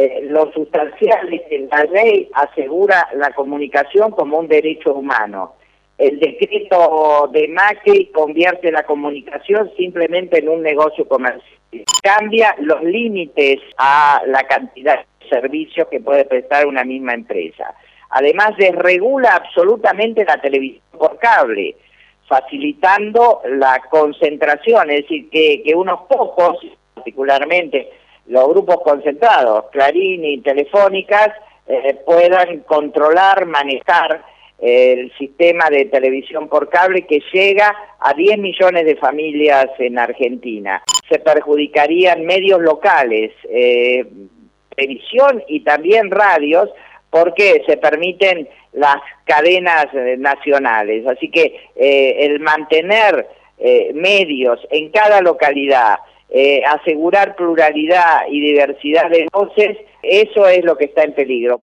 lo sustancial es que la ley asegura la comunicación como un derecho humano. El decreto de Macri convierte la comunicación simplemente en un negocio comercial. Cambia los límites a la cantidad de servicios que puede prestar una misma empresa. Además, desregula absolutamente la televisión por cable, facilitando la concentración, es decir, que unos pocos, particularmente los grupos concentrados, Clarín y Telefónicas, puedan controlar, manejar el sistema de televisión por cable que llega a 10 millones de familias en Argentina. Se perjudicarían medios locales, televisión y también radios, porque se permiten las cadenas nacionales. Así que el mantener medios en cada localidad, asegurar pluralidad y diversidad de voces, eso es lo que está en peligro.